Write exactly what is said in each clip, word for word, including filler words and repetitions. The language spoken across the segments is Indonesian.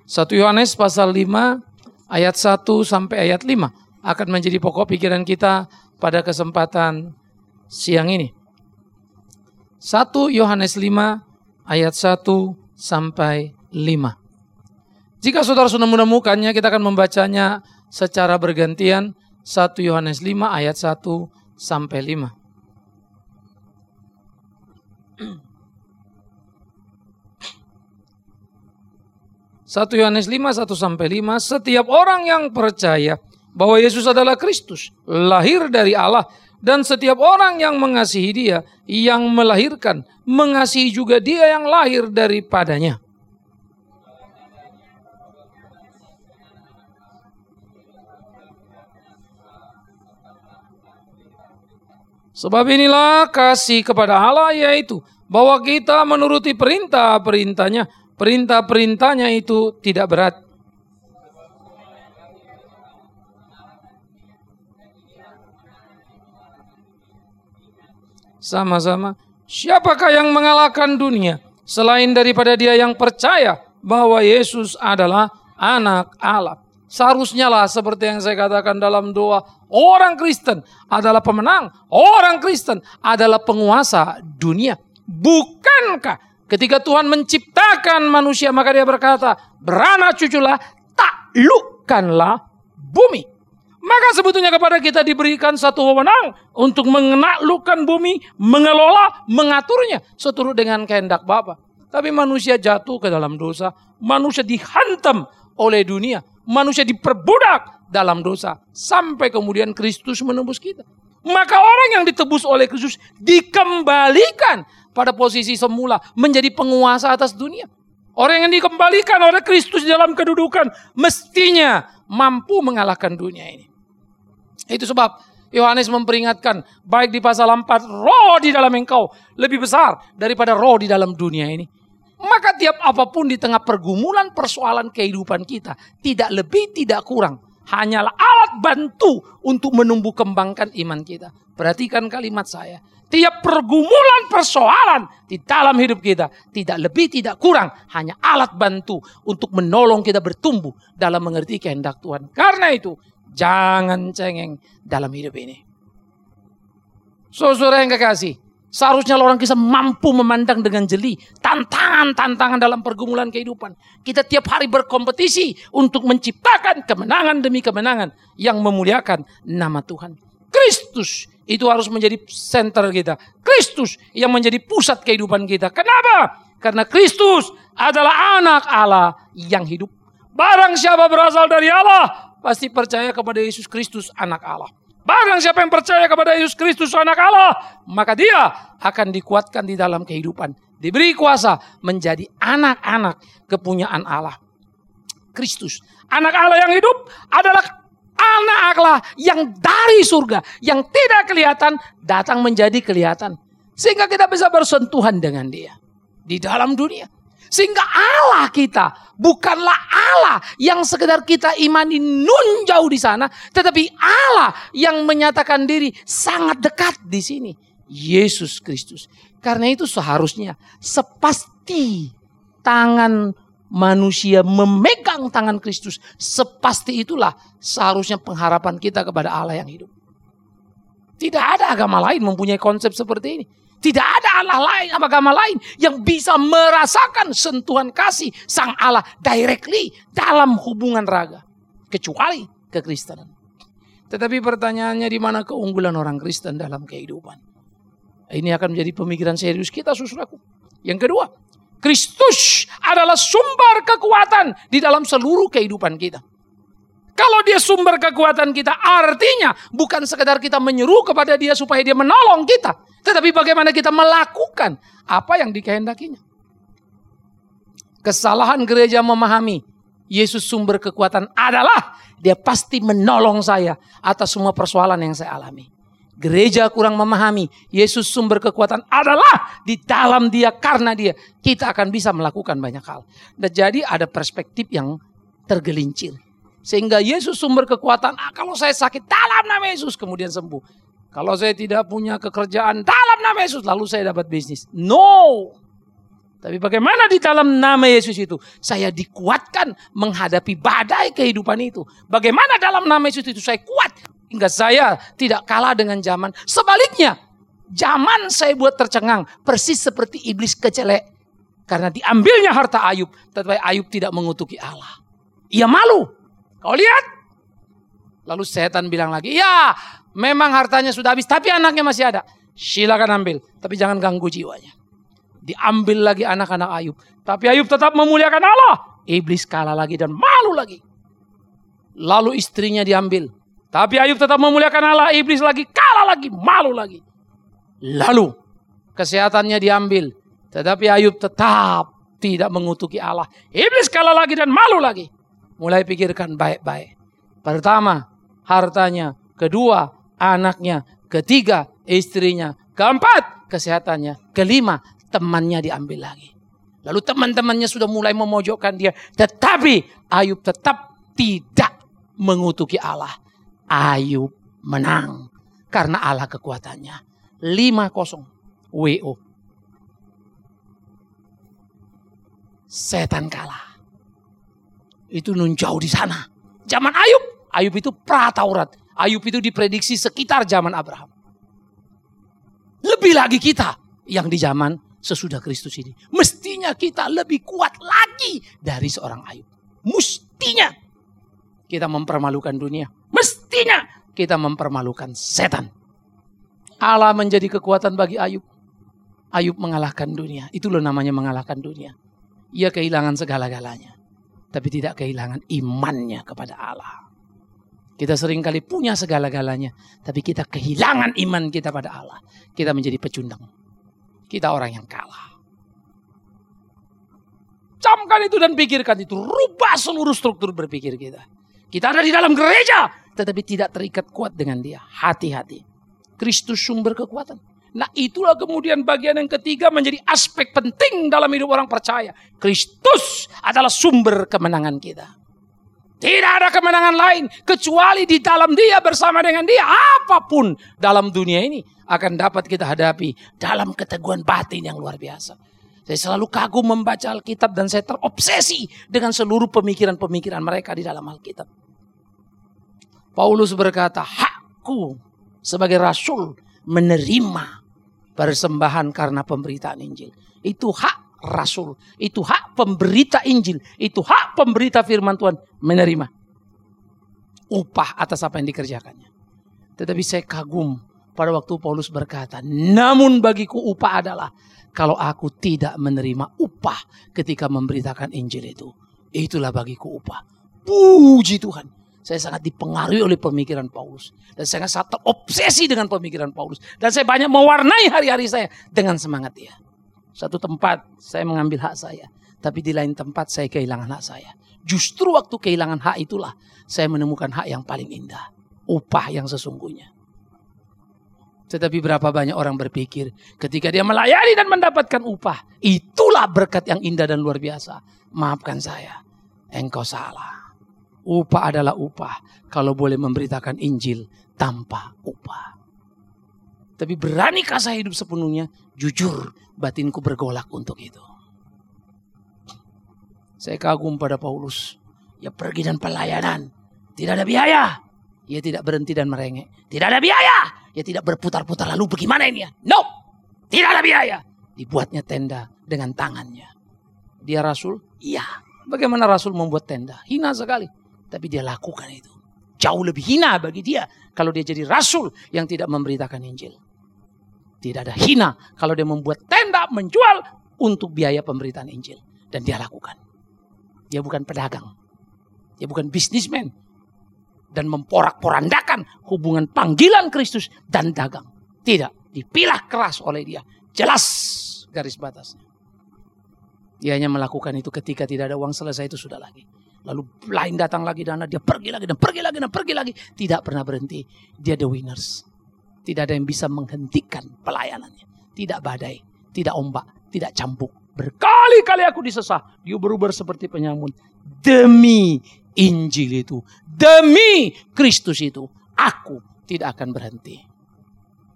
satu Yohanes pasal lima ayat satu sampai ayat lima akan menjadi pokok pikiran kita pada kesempatan siang ini. satu Yohanes lima ayat satu sampai lima. Jika saudara sudah menemukannya, kita akan membacanya secara bergantian. satu Yohanes lima ayat satu sampai lima. satu Yohanes lima, satu sampai lima. Setiap orang yang percaya bahwa Yesus adalah Kristus, lahir dari Allah, dan setiap orang yang mengasihi Dia, yang melahirkan, mengasihi juga Dia yang lahir daripadanya. Sebab inilah kasih kepada Allah, yaitu bahwa kita menuruti perintah-perintahnya. Perintah-perintahnya itu tidak berat. Sama-sama. Siapakah yang mengalahkan dunia selain daripada dia yang percaya bahwa Yesus adalah anak Allah? Seharusnya lah seperti yang saya katakan dalam doa, orang Kristen adalah pemenang, orang Kristen adalah penguasa dunia. Bukankah ketika Tuhan menciptakan manusia, maka Dia berkata, beranak cuculah, taklukkanlah bumi. Maka sebetulnya kepada kita diberikan satu wewenang untuk menaklukkan bumi, mengelola, mengaturnya seturut dengan kehendak Bapa. Tapi manusia jatuh ke dalam dosa, manusia dihantam oleh dunia, manusia diperbudak dalam dosa, sampai kemudian Kristus menembus kita. Maka orang yang ditebus oleh Kristus dikembalikan pada posisi semula, menjadi penguasa atas dunia. Orang yang dikembalikan oleh Kristus dalam kedudukan mestinya mampu mengalahkan dunia ini. Itu sebab Yohanes memperingatkan, baik di pasal empat, roh di dalam engkau lebih besar daripada roh di dalam dunia ini. Maka tiap apapun di tengah pergumulan persoalan kehidupan kita, tidak lebih tidak kurang, hanyalah alat bantu untuk menumbuh kembangkan iman kita. Perhatikan kalimat saya. Tiap pergumulan persoalan di dalam hidup kita tidak lebih tidak kurang hanya alat bantu untuk menolong kita bertumbuh dalam mengerti kehendak Tuhan. Karena itu jangan cengeng dalam hidup ini. Saudara yang kekasih, seharusnya orang kita mampu memandang dengan jeli tantangan-tantangan dalam pergumulan kehidupan. Kita tiap hari berkompetisi untuk menciptakan kemenangan demi kemenangan yang memuliakan nama Tuhan. Kristus itu harus menjadi center kita. Kristus yang menjadi pusat kehidupan kita. Kenapa? Karena Kristus adalah anak Allah yang hidup. Barang siapa berasal dari Allah, pasti percaya kepada Yesus Kristus anak Allah. Barang siapa yang percaya kepada Yesus Kristus anak Allah, maka dia akan dikuatkan di dalam kehidupan. Diberi kuasa menjadi anak-anak kepunyaan Allah. Kristus, anak Allah yang hidup adalah anak Allah yang dari surga, yang tidak kelihatan, datang menjadi kelihatan. Sehingga kita bisa bersentuhan dengan Dia di dalam dunia. Sehingga Allah kita bukanlah Allah yang sekedar kita imani nun jauh di sana, tetapi Allah yang menyatakan diri sangat dekat di sini. Yesus Kristus. Karena itu seharusnya sepasti tangan manusia memegang tangan Kristus, sepasti itulah seharusnya pengharapan kita kepada Allah yang hidup. Tidak ada agama lain mempunyai konsep seperti ini. Tidak ada Allah lain, agama lain yang bisa merasakan sentuhan kasih Sang Allah directly dalam hubungan raga, kecuali kekristenan. Tetapi pertanyaannya, di mana keunggulan orang Kristen dalam kehidupan? Ini akan menjadi pemikiran serius kita, saudaraku. Yang kedua, Kristus adalah sumber kekuatan di dalam seluruh kehidupan kita. Kalau Dia sumber kekuatan kita, artinya bukan sekedar kita menyeru kepada Dia supaya Dia menolong kita, tetapi bagaimana kita melakukan apa yang dikehendakinya. Kesalahan gereja memahami Yesus sumber kekuatan adalah Dia pasti menolong saya atas semua persoalan yang saya alami. Gereja kurang memahami Yesus sumber kekuatan adalah di dalam Dia, karena Dia kita akan bisa melakukan banyak hal. Dan jadi ada perspektif yang tergelincir. Sehingga Yesus sumber kekuatan, ah, kalau saya sakit dalam nama Yesus kemudian sembuh. Kalau saya tidak punya pekerjaan dalam nama Yesus lalu saya dapat bisnis. No. Tapi bagaimana di dalam nama Yesus itu saya dikuatkan menghadapi badai kehidupan itu. Bagaimana dalam nama Yesus itu saya kuat hingga saya tidak kalah dengan zaman. Sebaliknya, zaman saya buat tercengang persis seperti iblis kecelek. Karena diambilnya harta Ayub, tetapi Ayub tidak mengutuki Allah. Ia malu. Kau lihat? Lalu setan bilang lagi, ya memang hartanya sudah habis, tapi anaknya masih ada. Silakan ambil, tapi jangan ganggu jiwanya. Diambil lagi anak-anak Ayub. Tapi Ayub tetap memuliakan Allah. Iblis kalah lagi dan malu lagi. Lalu istrinya diambil. Tapi Ayub tetap memuliakan Allah. Iblis lagi kalah lagi, malu lagi. Lalu kesehatannya diambil. Tetapi Ayub tetap tidak mengutuki Allah. Iblis kalah lagi dan malu lagi. Mulai pikirkan baik-baik. Pertama, hartanya. Kedua, anaknya. Ketiga, istrinya. Keempat, kesehatannya. Kelima, temannya diambil lagi. Lalu teman-temannya sudah mulai memojokkan dia. Tetapi Ayub tetap tidak mengutuki Allah. Ayub menang. Karena Allah kekuatannya. lima kosong. W O. Setan kalah. Itu nun jauh di sana. Zaman Ayub. Ayub itu pra-Taurat. Ayub itu diprediksi sekitar zaman Abraham. Lebih lagi kita yang di zaman sesudah Kristus ini. Mestinya kita lebih kuat lagi dari seorang Ayub. Mestinya kita mempermalukan dunia. Mestinya kita mempermalukan setan. Allah menjadi kekuatan bagi Ayub. Ayub mengalahkan dunia. Itu loh namanya mengalahkan dunia. Ia kehilangan segala-galanya. Tapi tidak kehilangan imannya kepada Allah. Kita seringkali punya segala-galanya. Tapi kita kehilangan iman kita pada Allah. Kita menjadi pecundang. Kita orang yang kalah. Camkan itu dan pikirkan itu. Rubah seluruh struktur berpikir kita. Kita ada di dalam gereja. Tetapi tidak terikat kuat dengan dia. Hati-hati. Kristus sumber kekuatan. Nah itulah kemudian bagian yang ketiga menjadi aspek penting dalam hidup orang percaya. Kristus adalah sumber kemenangan kita. Tidak ada kemenangan lain kecuali di dalam dia, bersama dengan dia. Apapun dalam dunia ini akan dapat kita hadapi dalam keteguhan batin yang luar biasa. Saya selalu kagum membaca Alkitab dan saya terobsesi dengan seluruh pemikiran-pemikiran mereka di dalam Alkitab. Paulus berkata, hakku sebagai rasul menerima persembahan karena pemberitaan Injil. Itu hak rasul, itu hak pemberita Injil, itu hak pemberita firman Tuhan menerima upah atas apa yang dikerjakannya. Tetapi saya kagum pada waktu Paulus berkata, namun bagiku upah adalah kalau aku tidak menerima upah ketika memberitakan Injil itu. Itulah bagiku upah. Puji Tuhan. Saya sangat dipengaruhi oleh pemikiran Paulus. Dan saya sangat terobsesi dengan pemikiran Paulus. Dan saya banyak mewarnai hari-hari saya dengan semangat dia. Satu tempat saya mengambil hak saya. Tapi di lain tempat saya kehilangan hak saya. Justru waktu kehilangan hak itulah saya menemukan hak yang paling indah. Upah yang sesungguhnya. Tetapi berapa banyak orang berpikir ketika dia melayani dan mendapatkan upah. Itulah berkat yang indah dan luar biasa. Maafkan saya. Engkau salah. Upah adalah upah kalau boleh memberitakan Injil tanpa upah. Tapi beranikah saya hidup sepenuhnya? Jujur, batinku bergolak untuk itu. Saya kagum pada Paulus. Ia pergi dan pelayanan. Tidak ada biaya. Ia tidak berhenti dan merengek. Tidak ada biaya. Ia tidak berputar-putar lalu bagaimana ini ya? No. Tidak ada biaya. Dibuatnya tenda dengan tangannya. Dia rasul? Iya. Bagaimana rasul membuat tenda? Hina sekali. Tapi dia lakukan itu. Jauh lebih hina bagi dia kalau dia jadi rasul yang tidak memberitakan Injil. Tidak ada hina kalau dia membuat tenda menjual untuk biaya pemberitaan Injil. Dan dia lakukan. Dia bukan pedagang. Dia bukan bisnismen. Dan memporak-porandakan hubungan panggilan Kristus dan dagang. Tidak. Dipilah keras oleh dia. Jelas garis batasnya. Dia hanya melakukan itu ketika tidak ada uang, selesai itu sudah lagi. Lalu lain datang lagi dana, dia pergi lagi dan pergi lagi dan pergi lagi. Tidak pernah berhenti. Dia the winners. Tidak ada yang bisa menghentikan pelayanannya. Tidak badai, tidak ombak, tidak cambuk. Berkali-kali aku disesah. Diuber-uber seperti penyamun. Demi Injil itu. Demi Kristus itu. Aku tidak akan berhenti.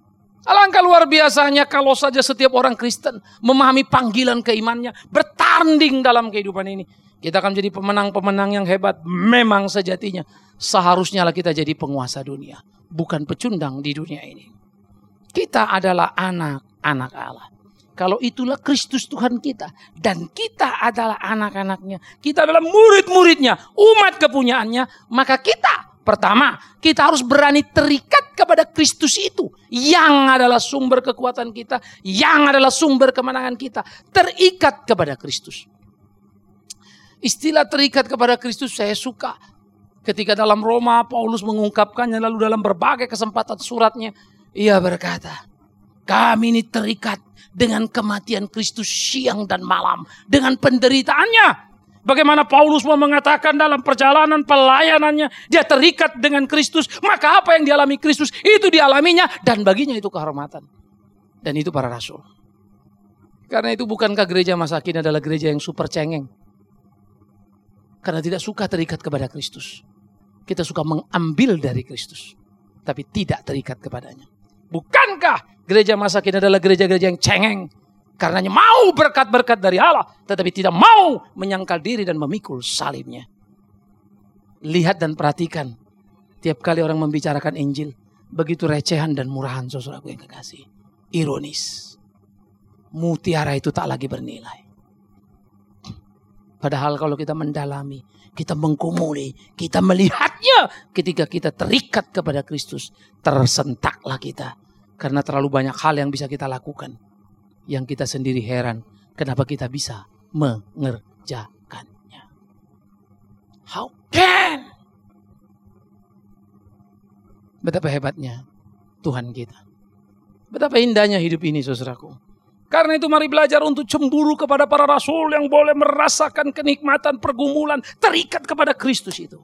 Alangkah luar biasanya kalau saja setiap orang Kristen memahami panggilan keimannya, bertanding dalam kehidupan ini. Kita akan menjadi pemenang-pemenang yang hebat. Memang sejatinya seharusnya lah kita jadi penguasa dunia, bukan pecundang di dunia ini. Kita adalah anak-anak Allah. Kalau itulah Kristus Tuhan kita. Dan kita adalah anak-anaknya. Kita adalah murid-muridnya, umat kepunyaannya. Maka kita, pertama, kita harus berani terikat kepada Kristus itu. Yang adalah sumber kekuatan kita. Yang adalah sumber kemenangan kita. Terikat kepada Kristus. Istilah terikat kepada Kristus saya suka. Ketika dalam Roma, Paulus mengungkapkannya. Lalu dalam berbagai kesempatan suratnya. Ia berkata, kami ini terikat dengan kematian Kristus siang dan malam. Dengan penderitaannya. Bagaimana Paulus mau mengatakan dalam perjalanan pelayanannya. Dia terikat dengan Kristus. Maka apa yang dialami Kristus itu dialaminya. Dan baginya itu kehormatan. Dan itu para rasul. Karena itu bukankah gereja Masakin adalah gereja yang super cengeng. Karena tidak suka terikat kepada Kristus. Kita suka mengambil dari Kristus. Tapi tidak terikat kepadanya. Bukankah gereja Masakin adalah gereja-gereja yang cengeng. Karenanya mau berkat-berkat dari Allah. Tetapi tidak mau menyangkal diri dan memikul salibnya. Lihat dan perhatikan. Tiap kali orang membicarakan Injil. Begitu recehan dan murahan saudaraku yang kekasih. Ironis. Mutiara itu tak lagi bernilai. Padahal kalau kita mendalami, kita mengkumuli, kita melihatnya. Ketika kita terikat kepada Kristus, tersentaklah kita. Karena terlalu banyak hal yang bisa kita lakukan. Yang kita sendiri heran, kenapa kita bisa mengerjakannya. How can? Betapa hebatnya Tuhan kita. Betapa indahnya hidup ini saudaraku. Karena itu mari belajar untuk cemburu kepada para rasul yang boleh merasakan kenikmatan pergumulan terikat kepada Kristus itu.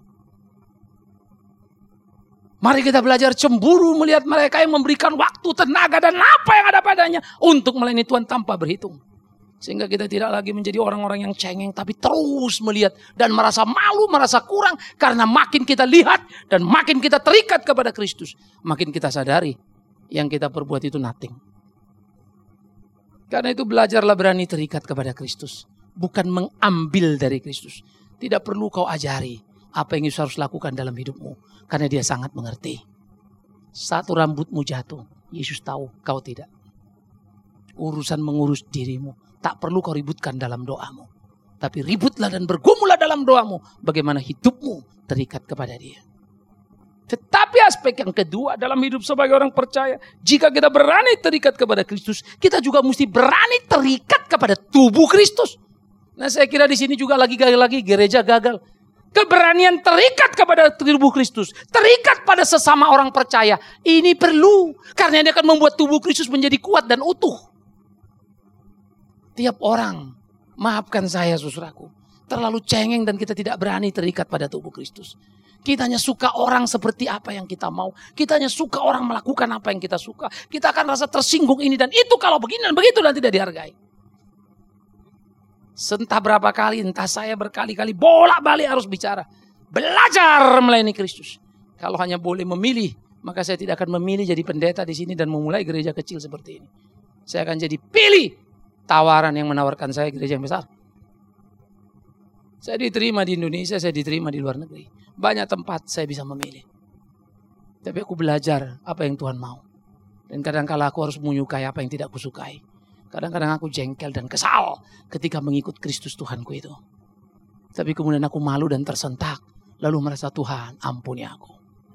Mari kita belajar cemburu melihat mereka yang memberikan waktu, tenaga dan apa yang ada padanya untuk melayani Tuhan tanpa berhitung. Sehingga kita tidak lagi menjadi orang-orang yang cengeng tapi terus melihat dan merasa malu, merasa kurang. Karena makin kita lihat dan makin kita terikat kepada Kristus, makin kita sadari yang kita perbuat itu nothing. Karena itu belajarlah berani terikat kepada Kristus. Bukan mengambil dari Kristus. Tidak perlu kau ajari apa yang Yesus harus lakukan dalam hidupmu. Karena dia sangat mengerti. Satu rambutmu jatuh. Yesus tahu, kau tidak. Urusan mengurus dirimu. Tak perlu kau ributkan dalam doamu. Tapi ributlah dan bergumullah dalam doamu. Bagaimana hidupmu terikat kepada dia. Tetapi aspek yang kedua dalam hidup sebagai orang percaya. Jika kita berani terikat kepada Kristus. Kita juga mesti berani terikat kepada tubuh Kristus. Nah saya kira di sini juga lagi-lagi gereja gagal. Keberanian terikat kepada tubuh Kristus. Terikat pada sesama orang percaya. Ini perlu. Karena ini akan membuat tubuh Kristus menjadi kuat dan utuh. Tiap orang. Maafkan saya saudaraku. Terlalu cengeng dan kita tidak berani terikat pada tubuh Kristus. Kita hanya suka orang seperti apa yang kita mau. Kita hanya suka orang melakukan apa yang kita suka. Kita akan rasa tersinggung ini dan itu kalau begini dan begitu dan tidak dihargai. Entah berapa kali, entah saya berkali-kali bolak-balik harus bicara. Belajar melayani Kristus. Kalau hanya boleh memilih, maka saya tidak akan memilih jadi pendeta di sini dan memulai gereja kecil seperti ini. Saya akan jadi pilih tawaran yang menawarkan saya gereja yang besar. Saya diterima di Indonesia, saya diterima di luar negeri. Banyak tempat saya bisa memilih. Tapi aku belajar apa yang Tuhan mau. Dan kadang-kala aku harus menyukai apa yang tidak aku sukai. Kadang-kadang aku jengkel dan kesal ketika mengikut Kristus Tuhanku itu. Tapi kemudian aku malu dan tersentak. Lalu merasa Tuhan ampuni aku.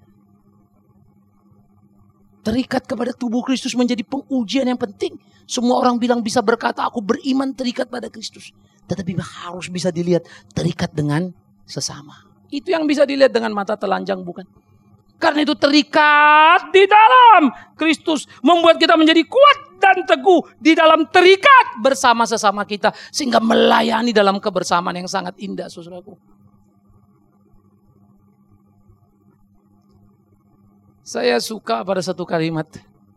Terikat kepada tubuh Kristus menjadi pengujian yang penting. Semua orang bilang bisa berkata aku beriman terikat pada Kristus. Tetapi harus bisa dilihat terikat dengan sesama. Itu yang bisa dilihat dengan mata telanjang bukan? Karena itu terikat di dalam Kristus. Membuat kita menjadi kuat dan teguh di dalam terikat bersama sesama kita. Sehingga melayani dalam kebersamaan yang sangat indah saudaraku. Saya suka pada satu kalimat.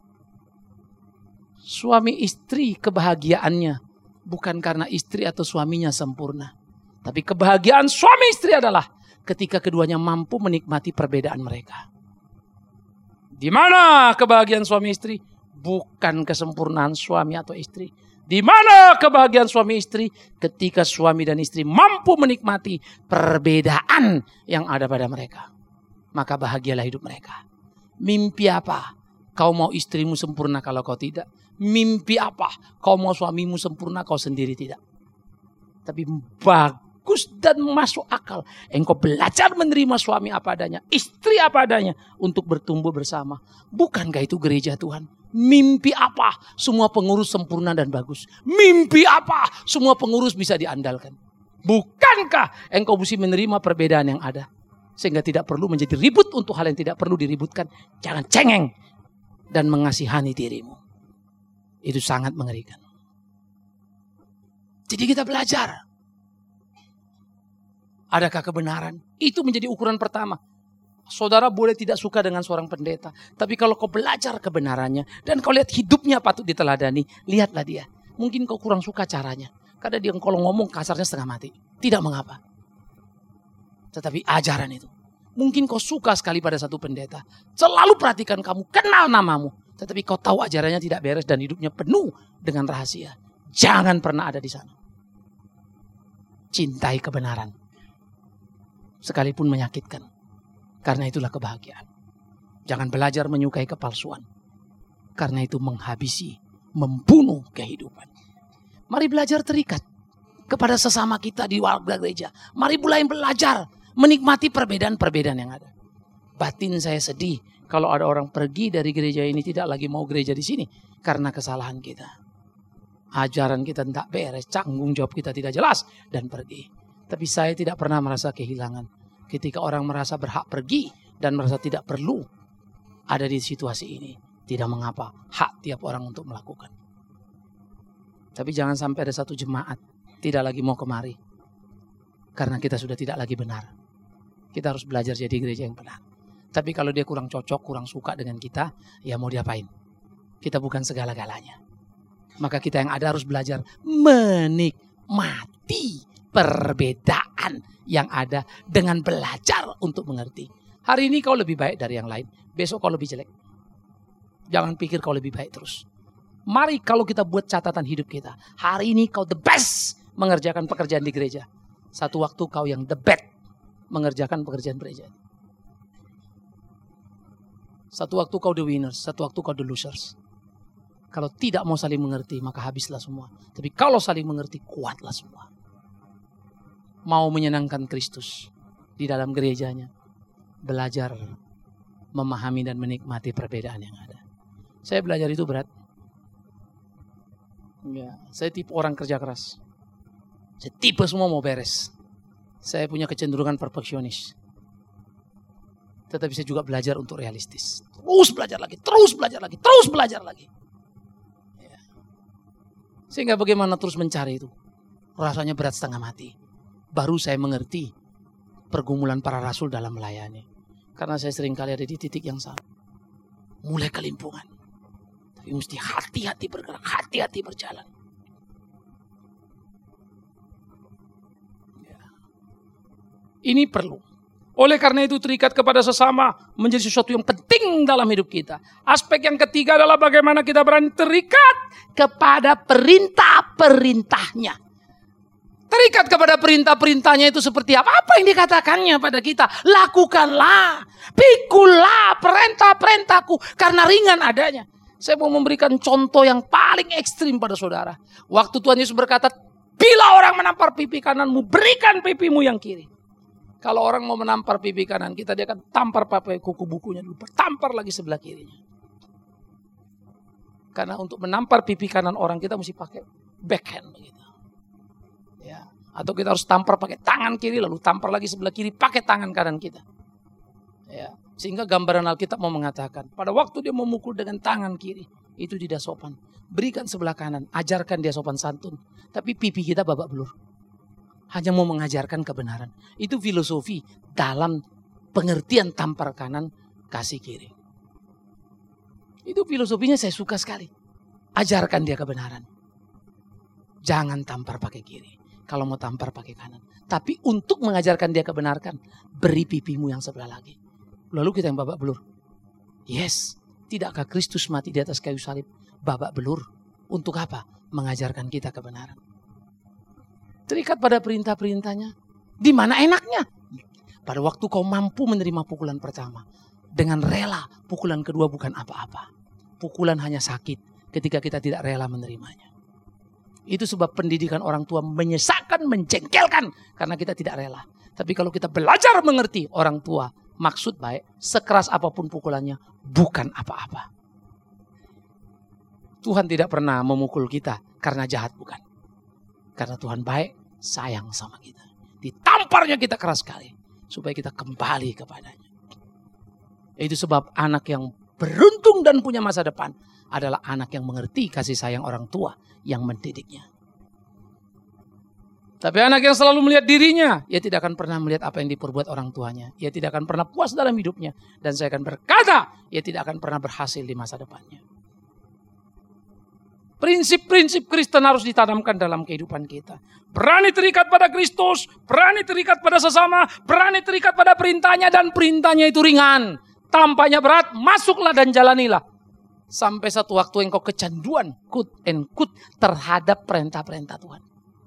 Suami istri kebahagiaannya. Bukan karena istri atau suaminya sempurna. Tapi kebahagiaan suami istri adalah ketika keduanya mampu menikmati perbedaan mereka. Di mana kebahagiaan suami istri? bukan kesempurnaan suami atau istri. Di mana kebahagiaan suami istri? Ketika suami dan istri mampu menikmati perbedaan yang ada pada mereka. Maka bahagialah hidup mereka. Mimpi apa? Kau mau istrimu sempurna kalau kau tidak. Mimpi apa? Kau mau suamimu sempurna kau sendiri tidak. Tapi bagus dan masuk akal. Engkau belajar menerima suami apa adanya. Istri apa adanya. Untuk bertumbuh bersama. Bukankah itu gereja Tuhan? Mimpi apa? Semua pengurus sempurna dan bagus. Mimpi apa? Semua pengurus bisa diandalkan. Bukankah engkau mesti menerima perbedaan yang ada? Sehingga tidak perlu menjadi ribut untuk hal yang tidak perlu diributkan. Jangan cengeng dan mengasihani dirimu. Itu sangat mengerikan. Jadi kita belajar. Adakah kebenaran? Itu menjadi ukuran pertama. Saudara boleh tidak suka dengan seorang pendeta. Tapi kalau kau belajar kebenarannya. Dan kau lihat hidupnya patut diteladani. Lihatlah dia. Mungkin kau kurang suka caranya. Karena dia kalau ngomong kasarnya setengah mati. Tidak mengapa. Tetapi ajaran itu. Mungkin kau suka sekali pada satu pendeta. Selalu perhatikan kamu. Kenal namamu. Tetapi kau tahu ajarannya tidak beres. Dan hidupnya penuh dengan rahasia. Jangan pernah ada di sana. Cintai kebenaran. Sekalipun menyakitkan. Karena itulah kebahagiaan. Jangan belajar menyukai kepalsuan. Karena itu menghabisi, membunuh kehidupan. Mari belajar terikat kepada sesama kita di warga gereja. Mari mulai belajar menikmati perbedaan-perbedaan yang ada. Batin saya sedih kalau ada orang pergi dari gereja ini tidak lagi mau gereja di sini karena kesalahan kita. Ajaran kita tidak beres, tanggung jawab kita tidak jelas dan pergi. Tapi saya tidak pernah merasa kehilangan. Ketika orang merasa berhak pergi dan merasa tidak perlu ada di situasi ini. Tidak mengapa, hak tiap orang untuk melakukan. Tapi jangan sampai ada satu jemaat tidak lagi mau kemari. Karena kita sudah tidak lagi benar. Kita harus belajar jadi gereja yang benar. Tapi kalau dia kurang cocok, kurang suka dengan kita, ya mau diapain? Kita bukan segala-galanya. Maka kita yang ada harus belajar menikmati perbedaan yang ada dengan belajar untuk mengerti. Hari ini kau lebih baik dari yang lain. Besok kau lebih jelek. Jangan pikir kau lebih baik terus. Mari kalau kita buat catatan hidup kita. Hari ini kau the best mengerjakan pekerjaan di gereja. Satu waktu kau yang the best mengerjakan pekerjaan gereja. Satu waktu kau the winners. Satu waktu kau the losers. Kalau tidak mau saling mengerti maka habislah semua. Tapi kalau saling mengerti kuatlah semua. Mau menyenangkan Kristus di dalam gerejanya. Belajar memahami dan menikmati perbedaan yang ada. Saya belajar itu berat. Ya, saya tipe orang kerja keras. Saya tipe semua mau beres. Saya punya kecenderungan perfeksionis. Tetapi saya juga belajar untuk realistis. Terus belajar lagi, terus belajar lagi, terus belajar lagi. Ya. Sehingga bagaimana terus mencari itu. Rasanya berat setengah mati. Baru saya mengerti pergumulan para rasul dalam melayani. Karena saya sering kali ada di titik yang sama. Mulai kelimpungan. Tapi mesti hati-hati bergerak, hati-hati berjalan. Ya. Ini perlu. Oleh karena itu terikat kepada sesama menjadi sesuatu yang penting dalam hidup kita. Aspek yang ketiga adalah bagaimana kita berani terikat kepada perintah-perintahnya. Terikat kepada perintah-perintahnya itu seperti apa? Apa yang dikatakannya pada kita? Lakukanlah, pikulah perintah-perintahku karena ringan adanya. Saya mau memberikan contoh yang paling ekstrim pada saudara. Waktu Tuhan Yesus berkata, bila orang menampar pipi kananmu, berikan pipimu yang kiri. Kalau orang mau menampar pipi kanan kita, dia akan tampar pakai kuku bukunya dulu. Tampar lagi sebelah kirinya. Karena untuk menampar pipi kanan orang kita mesti pakai backhand begitu. Ya, atau kita harus tampar pakai tangan kiri lalu tampar lagi sebelah kiri pakai tangan kanan kita. Ya, sehingga gambaran Alkitab mau mengatakan pada waktu dia memukul dengan tangan kiri itu tidak sopan. Berikan sebelah kanan, ajarkan dia sopan santun. Tapi pipi kita babak belur. Hanya mau mengajarkan kebenaran. Itu filosofi dalam pengertian tampar kanan kasih kiri. Itu filosofinya saya suka sekali. Ajarkan dia kebenaran. Jangan tampar pakai kiri. Kalau mau tampar pakai kanan. Tapi untuk mengajarkan dia kebenarkan, beri pipimu yang sebelah lagi. Lalu kita yang babak belur. Yes, Tidakkah Kristus mati di atas kayu salib babak belur? Untuk apa? Mengajarkan kita kebenaran. Terikat pada perintah-perintahnya. Di mana enaknya? Pada waktu kau mampu menerima pukulan pertama. Dengan rela, pukulan kedua bukan apa-apa. Pukulan hanya sakit ketika kita tidak rela menerimanya. Itu sebab pendidikan orang tua menyesakkan, menjengkelkan. Karena kita tidak rela. Tapi kalau kita belajar mengerti orang tua, maksud baik, sekeras apapun pukulannya, bukan apa-apa. Tuhan tidak pernah memukul kita karena jahat, bukan. Karena Tuhan baik, sayang sama kita. Ditamparnya kita keras sekali, supaya kita kembali kepadanya. Itu sebab anak yang beruntung dan punya masa depan adalah anak yang mengerti kasih sayang orang tua yang mendidiknya. Tapi anak yang selalu melihat dirinya, ia tidak akan pernah melihat apa yang diperbuat orang tuanya. Ia tidak akan pernah puas dalam hidupnya. Dan saya akan berkata, ia tidak akan pernah berhasil di masa depannya. Prinsip-prinsip Kristen harus ditanamkan dalam kehidupan kita. Berani terikat pada Kristus, berani terikat pada sesama, berani terikat pada perintahnya, dan perintahnya itu ringan. Tampaknya berat, masuklah dan jalanilah. Sampai satu waktu engkau kecanduan, quote and quote, terhadap perintah-perintah Tuhan.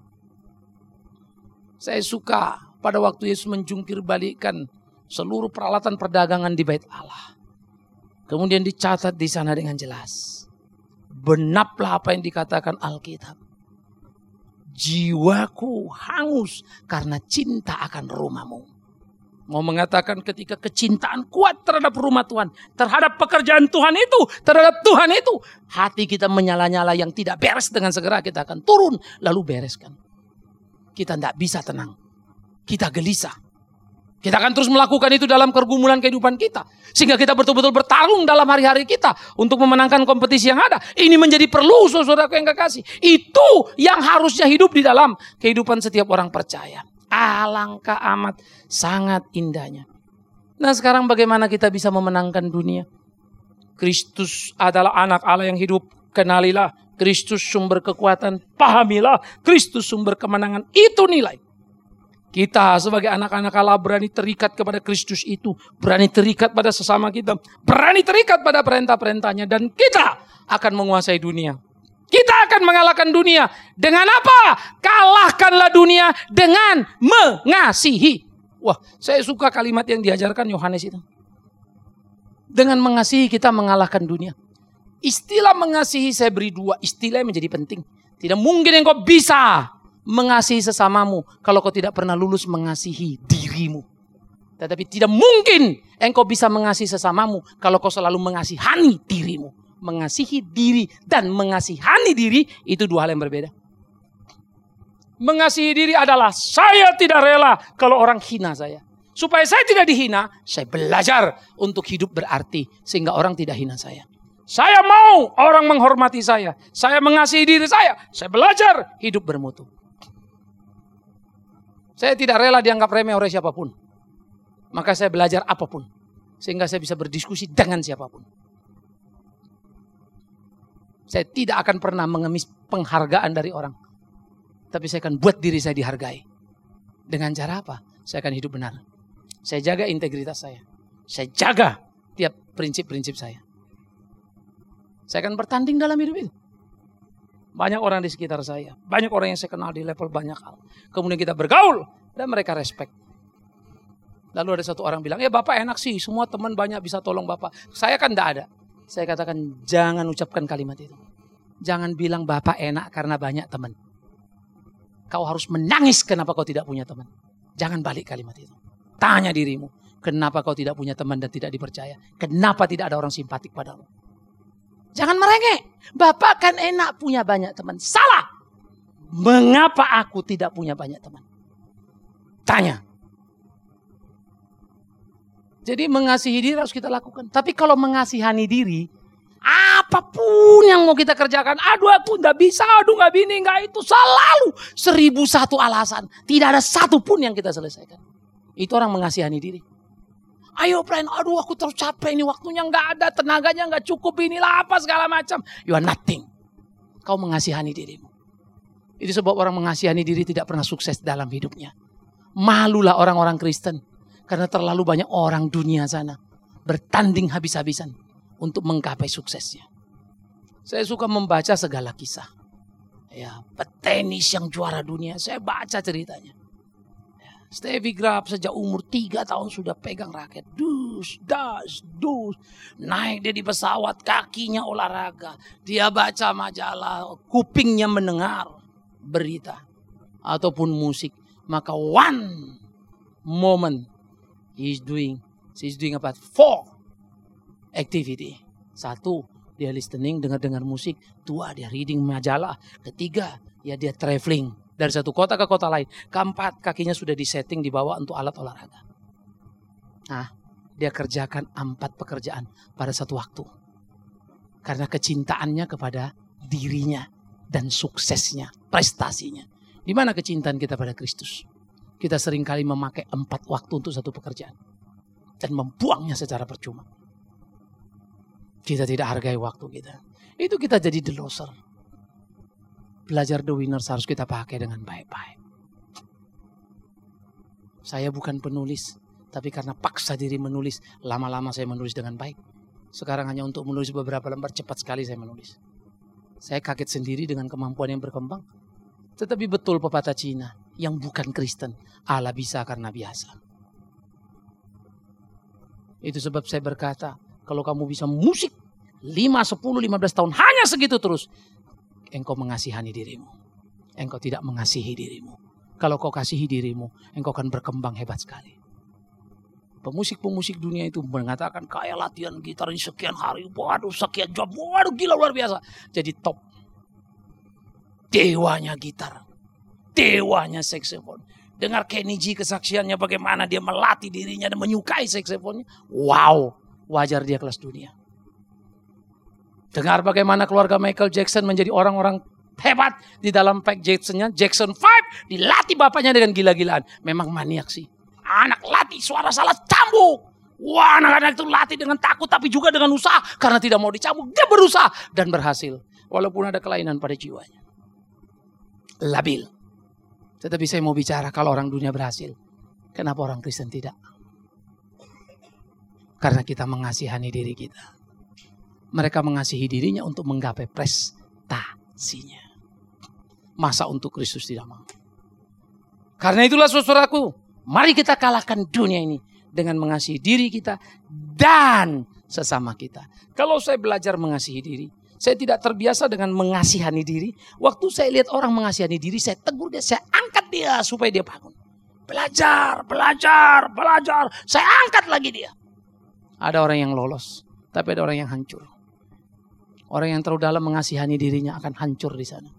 Saya suka pada waktu Yesus menjungkir balikkan seluruh peralatan perdagangan di bait Allah. Kemudian dicatat di sana dengan jelas. Benaplah apa yang dikatakan Alkitab. Jiwaku hangus karena cinta akan rumahmu. Mau mengatakan ketika kecintaan kuat terhadap rumah Tuhan, terhadap pekerjaan Tuhan itu, terhadap Tuhan itu, hati kita menyala-nyala yang tidak beres, dengan segera kita akan turun lalu bereskan. Kita tidak bisa tenang. Kita gelisah. Kita akan terus melakukan itu dalam pergumulan kehidupan kita. Sehingga kita betul-betul bertarung dalam hari-hari kita untuk memenangkan kompetisi yang ada. Ini menjadi perlu, saudaraku yang kekasih. Itu yang harusnya hidup di dalam kehidupan setiap orang percaya. Alangkah amat sangat indahnya. Nah, sekarang bagaimana kita bisa memenangkan dunia? Kristus adalah anak Allah yang hidup. Kenalilah Kristus sumber kekuatan. Pahamilah Kristus sumber kemenangan. Itu nilai. Kita sebagai anak-anak Allah berani terikat kepada Kristus itu. Berani terikat pada sesama kita. Berani terikat pada perintah-perintahnya. Dan kita akan menguasai dunia. Kita akan mengalahkan dunia. Dengan apa? Kalahkanlah dunia dengan mengasihi. Wah, saya suka kalimat yang diajarkan Yohanes itu. Dengan mengasihi kita mengalahkan dunia. Istilah mengasihi saya beri dua istilah yang menjadi penting. Tidak mungkin engkau bisa mengasihi sesamamu kalau kau tidak pernah lulus mengasihi dirimu. Tetapi tidak mungkin engkau bisa mengasihi sesamamu kalau kau selalu mengasihani dirimu. Mengasihi diri dan mengasihani diri itu dua hal yang berbeda. Mengasihi diri adalah saya tidak rela kalau orang hina saya. Supaya saya tidak dihina, saya belajar untuk hidup berarti sehingga orang tidak hina saya. Saya mau orang menghormati saya. Saya mengasihi diri saya. Saya belajar hidup bermutu. Saya tidak rela dianggap remeh oleh siapapun. Maka saya belajar apapun. Sehingga saya bisa berdiskusi dengan siapapun. Saya tidak akan pernah mengemis penghargaan dari orang. Tapi saya akan buat diri saya dihargai. Dengan cara apa? Saya akan hidup benar. Saya jaga integritas saya. Saya jaga tiap prinsip-prinsip saya. Saya akan bertanding dalam hidup itu. Banyak orang di sekitar saya. Banyak orang yang saya kenal di level banyak hal. Kemudian kita bergaul. Dan mereka respect. Lalu ada satu orang bilang, ya Bapak enak sih. Semua teman banyak bisa tolong Bapak. Saya kan tidak ada. Saya katakan jangan ucapkan kalimat itu. Jangan bilang Bapak enak karena banyak teman. Kau harus menangis kenapa kau tidak punya teman. Jangan balik kalimat itu. Tanya dirimu. Kenapa kau tidak punya teman dan tidak dipercaya. Kenapa tidak ada orang simpatik padamu. Jangan merengek. Bapak kan enak punya banyak teman. Salah. Mengapa aku tidak punya banyak teman? Tanya. Jadi mengasihi diri harus kita lakukan. Tapi kalau mengasihani diri, apapun yang mau kita kerjakan, aduh aku gak bisa, aduh gak bini, gak itu. Selalu seribu satu alasan. Tidak ada satu pun yang kita selesaikan. Itu orang mengasihani diri. Ayo Brian, aduh aku terus capek ini, waktunya gak ada, tenaganya gak cukup, inilah apa segala macam. You are nothing. Kau mengasihani dirimu. Itu sebab orang mengasihani diri tidak pernah sukses dalam hidupnya. Malulah orang-orang Kristen. Karena terlalu banyak orang dunia sana bertanding habis-habisan untuk menggapai suksesnya. Saya suka membaca segala kisah. Ya, petenis yang juara dunia, saya baca ceritanya. Ya, Steffi Graf sejak umur tiga tahun sudah pegang raket. Dus, das, dus. Naik dia di pesawat, kakinya olahraga. Dia baca majalah, kupingnya mendengar berita. Ataupun musik. Maka one moment he is doing, she is doing about four activity. Satu, dia listening, dengar-dengar musik. Dua, dia reading majalah. Ketiga, ya dia traveling dari satu kota ke kota lain. Keempat, kakinya sudah disetting, dibawa untuk alat olahraga. Nah, dia kerjakan empat pekerjaan pada satu waktu. Karena kecintaannya kepada dirinya dan suksesnya, prestasinya. Di mana kecintaan kita pada Kristus? Kita seringkali memakai empat waktu untuk satu pekerjaan. Dan membuangnya secara percuma. Kita tidak hargai waktu kita. Itu kita jadi the loser. Belajar the winners harus kita pakai dengan baik-baik. Saya bukan penulis. Tapi karena paksa diri menulis. Lama-lama saya menulis dengan baik. Sekarang hanya untuk menulis beberapa lembar. Cepat sekali saya menulis. Saya kaget sendiri dengan kemampuan yang berkembang. Tetapi betul pepatah Cina. Yang bukan Kristen. Allah bisa karena biasa. Itu sebab saya berkata. Kalau kamu bisa musik lima, sepuluh, lima belas tahun hanya segitu terus. Engkau mengasihani dirimu. Engkau tidak mengasihi dirimu. Kalau kau kasihi dirimu, engkau akan berkembang hebat sekali. Pemusik-pemusik dunia itu mengatakan kayak latihan gitar ini sekian hari. Waduh sekian jam. Waduh gila luar biasa. Jadi top. Dewanya gitar. Dewanya saksofon. Dengar Kenny G kesaksiannya bagaimana dia melatih dirinya dan menyukai saksofonnya. Wow. Wajar dia kelas dunia. Dengar bagaimana keluarga Michael Jackson menjadi orang-orang hebat di dalam Pack Jacksonnya. Jackson five dilatih bapaknya dengan gila-gilaan. Memang maniak sih. Anak latih suara salah cambuk. Wah anak-anak itu latih dengan takut tapi juga dengan usaha. Karena tidak mau dicambuk. Dia berusaha dan berhasil. Walaupun ada kelainan pada jiwanya. Labil. Tetapi saya mau bicara kalau orang dunia berhasil. Kenapa orang Kristen tidak? Karena kita mengasihani diri kita. Mereka mengasihi dirinya untuk menggapai prestasinya. Masa untuk Kristus tidak mau. Karena itulah saudaraku. Mari kita kalahkan dunia ini. Dengan mengasihi diri kita. Dan sesama kita. Kalau saya belajar mengasihi diri. Saya tidak terbiasa dengan mengasihani diri. Waktu saya lihat orang mengasihani diri. Saya tegur dia. Saya angkat dia supaya dia bangun. Belajar, belajar, belajar. Saya angkat lagi dia. Ada orang yang lolos, tapi ada orang yang hancur. Orang yang terlalu dalam mengasihani dirinya akan hancur di sana.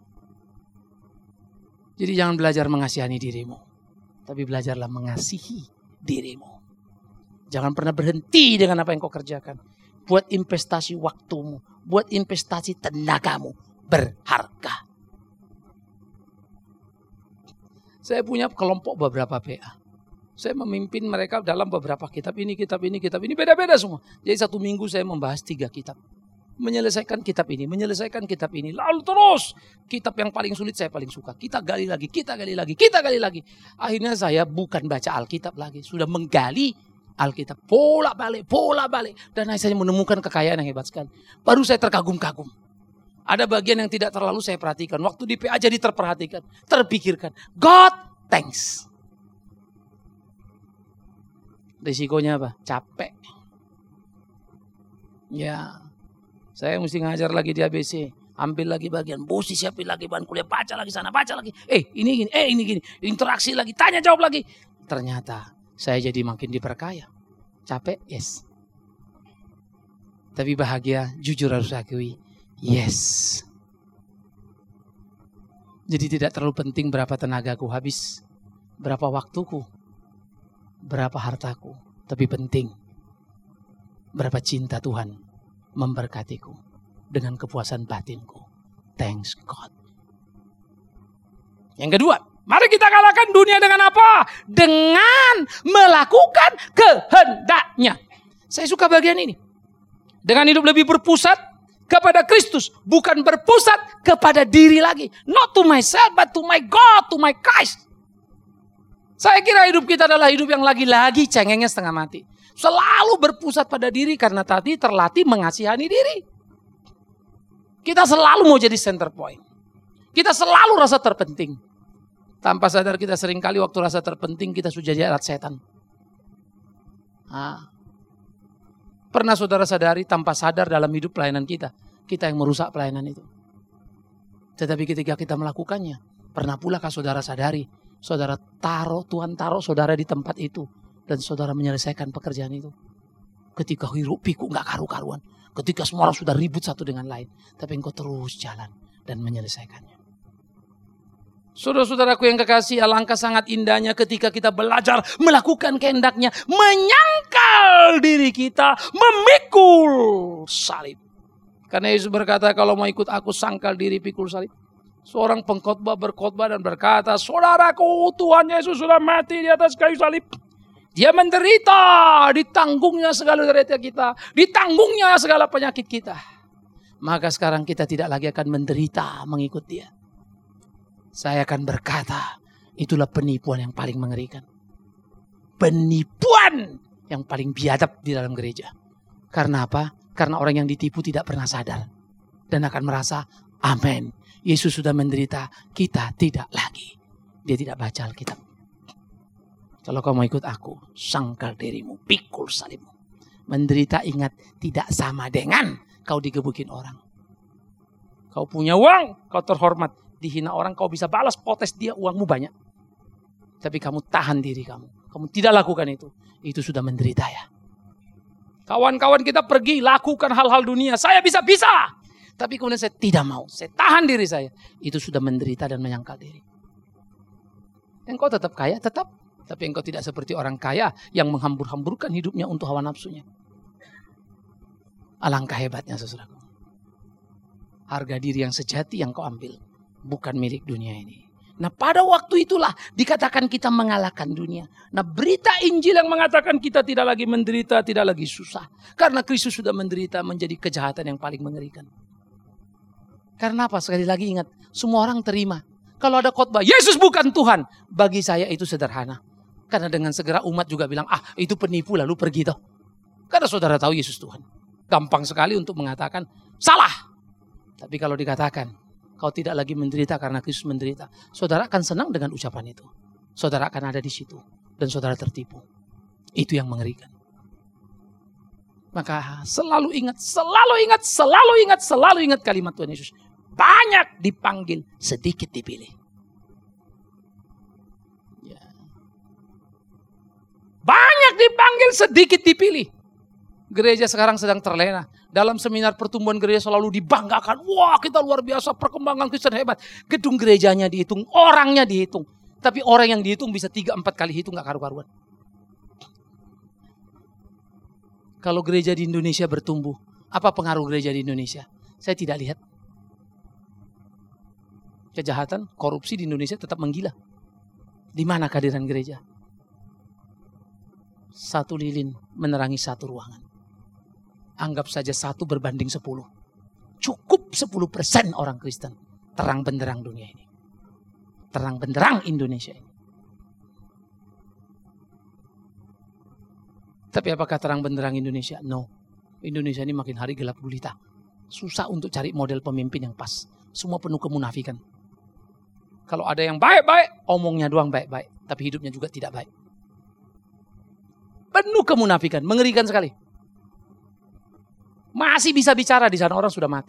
Jadi jangan belajar mengasihani dirimu, tapi belajarlah mengasihi dirimu. Jangan pernah berhenti dengan apa yang kau kerjakan. Buat investasi waktumu, buat investasi tenagamu, berharga. Saya punya kelompok beberapa P A. Saya memimpin mereka dalam beberapa kitab ini, kitab ini, kitab ini. Beda-beda semua. Jadi satu minggu saya membahas tiga kitab. Menyelesaikan kitab ini, menyelesaikan kitab ini. Lalu terus kitab yang paling sulit saya paling suka. Kita gali lagi, kita gali lagi, kita gali lagi. Akhirnya saya bukan baca Alkitab lagi. Sudah menggali Alkitab. Pola balik, pola balik. Dan saya menemukan kekayaan yang hebat sekali. Baru saya terkagum-kagum. Ada bagian yang tidak terlalu saya perhatikan. Waktu di P A jadi terperhatikan, terpikirkan. God, thanks. Risikonya apa? Capek. Ya, saya mesti ngajar lagi di A B C. Ambil lagi bagian. Bosi siapin lagi bahan kuliah. Baca lagi sana, baca lagi. Eh ini gini, eh ini gini. Interaksi lagi, tanya jawab lagi. Ternyata saya jadi makin diperkaya. Capek? Yes. Tapi bahagia, jujur harus akui. Yes. Jadi tidak terlalu penting berapa tenagaku habis. Berapa waktuku. Berapa hartaku, tapi penting berapa cinta Tuhan memberkatiku dengan kepuasan batinku. Thanks God. Yang kedua, mari kita kalahkan dunia dengan apa? Dengan melakukan kehendaknya. Saya suka bagian ini. Dengan hidup lebih berpusat kepada Kristus, bukan berpusat kepada diri lagi. Not to myself, but to my God, to my Christ. Saya kira hidup kita adalah hidup yang lagi-lagi cengengnya setengah mati. Selalu berpusat pada diri karena tadi terlatih mengasihani diri. Kita selalu mau jadi center point. Kita selalu rasa terpenting. Tanpa sadar kita seringkali waktu rasa terpenting kita sudah jadi alat setan. Nah, pernah saudara sadari tanpa sadar dalam hidup pelayanan kita, kita yang merusak pelayanan itu. Tetapi ketika kita melakukannya, pernah pula kah saudara sadari, saudara taruh, Tuhan taruh saudara di tempat itu, dan saudara menyelesaikan pekerjaan itu. Ketika hiruk pikuk gak karu-karuan, ketika semua orang sudah ribut satu dengan lain, tapi engkau terus jalan dan menyelesaikannya. Saudara-saudaraku yang kekasih, alangkah sangat indahnya ketika kita belajar melakukan kehendaknya, menyangkal diri kita, memikul salib. Karena Yesus berkata, kalau mau ikut aku, sangkal diri, pikul salib. Seorang pengkhotbah berkhotbah dan berkata, saudaraku, Tuhan Yesus sudah mati di atas kayu salib. Dia menderita, ditanggungnya segala derita kita, ditanggungnya segala penyakit kita. Maka sekarang kita tidak lagi akan menderita mengikut dia. Saya akan berkata, itulah penipuan yang paling mengerikan. Penipuan yang paling biadab di dalam gereja. Karena apa? Karena orang yang ditipu tidak pernah sadar. Dan akan merasa, amin. Yesus sudah menderita, kita tidak lagi. Dia tidak baca Alkitab. Kalau kau mau ikut aku, sangkal dirimu, pikul salibmu. Menderita ingat tidak sama dengan kau digebukin orang. Kau punya uang, kau terhormat. Dihina orang, kau bisa balas protes dia, uangmu banyak. Tapi kamu tahan diri kamu. Kamu tidak lakukan itu. Itu sudah menderita ya. Kawan-kawan kita pergi lakukan hal-hal dunia. Saya bisa-bisa. Tapi kemudian saya tidak mau. Saya tahan diri saya. Itu sudah menderita dan menyangkal diri. Engkau tetap kaya, tetap. Tapi engkau tidak seperti orang kaya yang menghambur-hamburkan hidupnya untuk hawa nafsunya. Alangkah hebatnya saudaraku. Harga diri yang sejati yang kau ambil. Bukan milik dunia ini. Nah pada waktu itulah dikatakan kita mengalahkan dunia. Nah berita Injil yang mengatakan kita tidak lagi menderita, tidak lagi susah. Karena Kristus sudah menderita menjadi kejahatan yang paling mengerikan. Karena apa? Sekali lagi ingat, semua orang terima. Kalau ada khotbah, Yesus bukan Tuhan. Bagi saya itu sederhana. Karena dengan segera umat juga bilang, ah itu penipu lalu pergi toh. Karena saudara tahu Yesus Tuhan. Gampang sekali untuk mengatakan, salah. Tapi kalau dikatakan, kau tidak lagi menderita karena Kristus menderita. Saudara akan senang dengan ucapan itu. Saudara akan ada di situ. Dan saudara tertipu. Itu yang mengerikan. Maka selalu ingat, selalu ingat, selalu ingat, selalu ingat kalimat Tuhan Yesus. Banyak dipanggil, sedikit dipilih. Ya. Banyak dipanggil, sedikit dipilih. Gereja sekarang sedang terlena. Dalam seminar pertumbuhan gereja selalu dibanggakan. Wah kita luar biasa, perkembangan Kristen hebat. Gedung gerejanya dihitung, orangnya dihitung. Tapi orang yang dihitung bisa tiga empat kali hitung gak karu-karuan. Kalau gereja di Indonesia bertumbuh, apa pengaruh gereja di Indonesia? Saya tidak lihat. Kejahatan, korupsi di Indonesia tetap menggila. Di mana kehadiran gereja? Satu lilin menerangi satu ruangan. Anggap saja satu berbanding sepuluh. Cukup sepuluh persen orang Kristen. Terang benderang dunia ini. Terang benderang Indonesia ini. Tapi apakah terang benderang Indonesia? No. Indonesia ini makin hari gelap gulita. Susah untuk cari model pemimpin yang pas. Semua penuh kemunafikan. Kalau ada yang baik-baik, omongnya doang baik-baik. Tapi hidupnya juga tidak baik. Penuh kemunafikan. Mengerikan sekali. Masih bisa bicara di sana, orang sudah mati.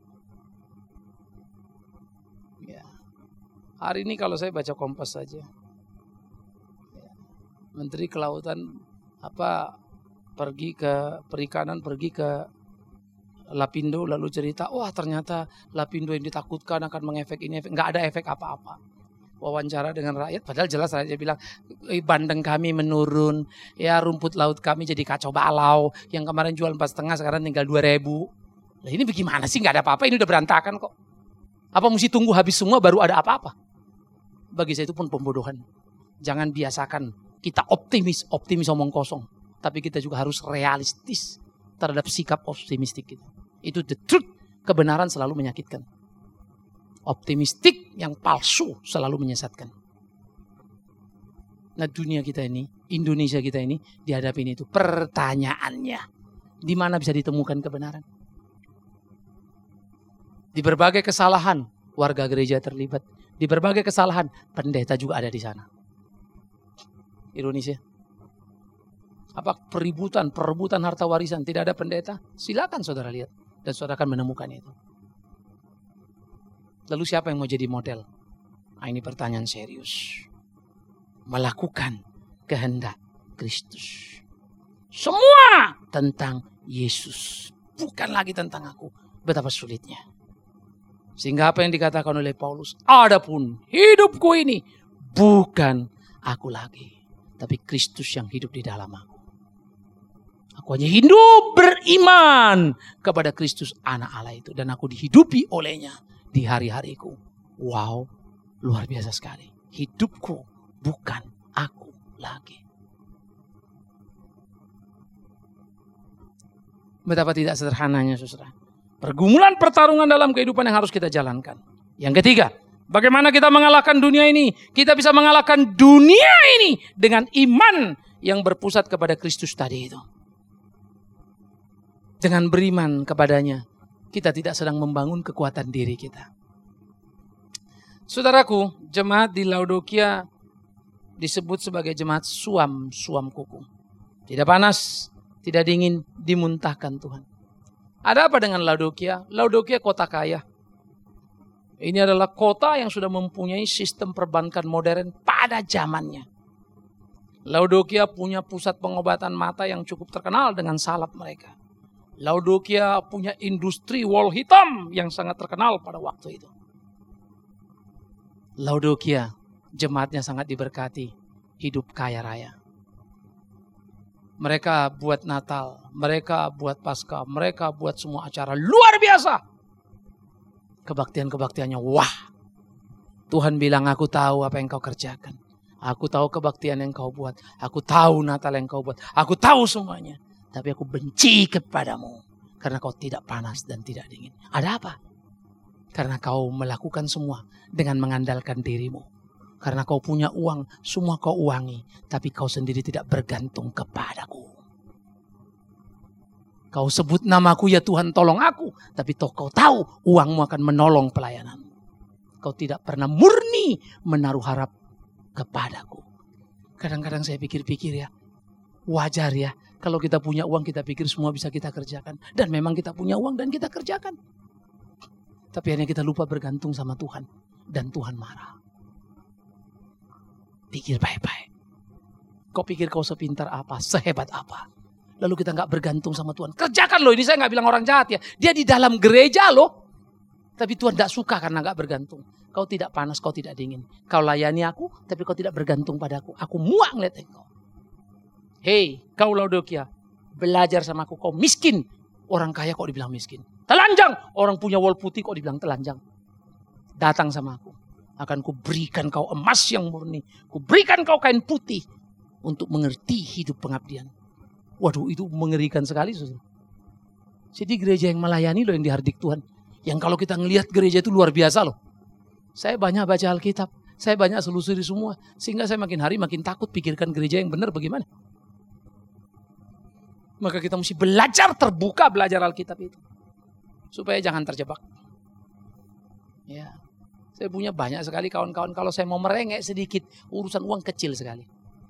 Ya. Hari ini kalau saya baca Kompas saja, ya. Menteri Kelautan apa pergi ke perikanan, pergi ke Lapindo lalu cerita, wah ternyata Lapindo yang ditakutkan akan mengefek ini, efek. Nggak ada efek apa-apa. Wawancara dengan rakyat, padahal jelas rakyat bilang bandeng kami menurun, ya rumput laut kami jadi kacau balau, yang kemarin jual empat setengah sekarang tinggal dua ribu. Nah ini bagaimana sih, nggak ada apa-apa, ini udah berantakan kok. Apa mesti tunggu habis semua baru ada apa-apa? Bagi saya itu pun pembodohan. Jangan biasakan kita optimis, optimis omong kosong, tapi kita juga harus realistis terhadap sikap optimistik kita. Itu the truth, kebenaran selalu menyakitkan. Optimistik yang palsu selalu menyesatkan. Nah dunia kita ini Indonesia kita ini dihadapin itu. Pertanyaannya, di mana bisa ditemukan kebenaran? Di berbagai kesalahan warga gereja terlibat. Di berbagai kesalahan pendeta juga ada di sana. Ironis ya. Apa peributan, perebutan harta warisan tidak ada pendeta? Silakan saudara lihat dan saudara akan menemukan itu. Lalu siapa yang mau jadi model? Nah, ini pertanyaan serius. Melakukan kehendak Kristus. Semua tentang Yesus, bukan lagi tentang aku. Betapa sulitnya. Sehingga apa yang dikatakan oleh Paulus, adapun hidupku ini bukan aku lagi, tapi Kristus yang hidup di dalam aku. Aku hanya hidup beriman kepada Kristus anak Allah itu. Dan aku dihidupi olehnya di hari-hariku. Wow, luar biasa sekali. Hidupku bukan aku lagi. Betapa tidak sederhananya saudara. Pergumulan pertarungan dalam kehidupan yang harus kita jalankan. Yang ketiga, bagaimana kita mengalahkan dunia ini? Kita bisa mengalahkan dunia ini dengan iman yang berpusat kepada Kristus tadi itu. Dengan beriman kepadanya, kita tidak sedang membangun kekuatan diri kita. Saudaraku, jemaat di Laodikia disebut sebagai jemaat suam-suam kuku. Tidak panas, tidak dingin, dimuntahkan Tuhan. Ada apa dengan Laodikia? Laodikia kota kaya. Ini adalah kota yang sudah mempunyai sistem perbankan modern pada zamannya. Laodikia punya pusat pengobatan mata yang cukup terkenal dengan salap mereka. Laodikia punya industri wol hitam yang sangat terkenal pada waktu itu. Laodikia, jemaatnya sangat diberkati, hidup kaya raya. Mereka buat Natal, mereka buat Paskah, mereka buat semua acara luar biasa. Kebaktian-kebaktiannya, wah. Tuhan bilang, aku tahu apa yang kau kerjakan. Aku tahu kebaktian yang kau buat. Aku tahu Natal yang kau buat. Aku tahu semuanya. Tapi aku benci kepadamu. Karena kau tidak panas dan tidak dingin. Ada apa? Karena kau melakukan semua dengan mengandalkan dirimu. Karena kau punya uang, semua kau uangi. Tapi kau sendiri tidak bergantung kepadaku. Kau sebut namaku, ya Tuhan tolong aku. Tapi toh kau tahu uangmu akan menolong pelayananmu. Kau tidak pernah murni menaruh harap kepadaku. Kadang-kadang saya pikir-pikir ya. Wajar ya. Kalau kita punya uang, kita pikir semua bisa kita kerjakan. Dan memang kita punya uang dan kita kerjakan. Tapi hanya kita lupa bergantung sama Tuhan. Dan Tuhan marah. Pikir baik-baik. Kau pikir kau sepintar apa, sehebat apa. Lalu kita gak bergantung sama Tuhan. Kerjakan loh, ini saya gak bilang orang jahat ya. Dia di dalam gereja loh. Tapi Tuhan gak suka karena gak bergantung. Kau tidak panas, kau tidak dingin. Kau layani aku, tapi kau tidak bergantung padaku. Aku muak ngeliat engkau. Hei, kau Laodikia, belajar sama aku, kau miskin. Orang kaya kok dibilang miskin. Telanjang, orang punya wol putih kok dibilang telanjang. Datang sama aku, akan kuberikan kau emas yang murni. Kuberikan kau kain putih untuk mengerti hidup pengabdian. Waduh, itu mengerikan sekali. Saudara. Jadi gereja yang melayani loh yang dihardik Tuhan. Yang kalau kita ngelihat gereja itu luar biasa loh. Saya banyak baca Alkitab, saya banyak selusuri semua. Sehingga saya makin hari makin takut pikirkan gereja yang benar bagaimana. Maka kita mesti belajar terbuka belajar Alkitab itu. Supaya jangan terjebak. Ya, saya punya banyak sekali kawan-kawan. Kalau saya mau merengek sedikit, urusan uang kecil sekali.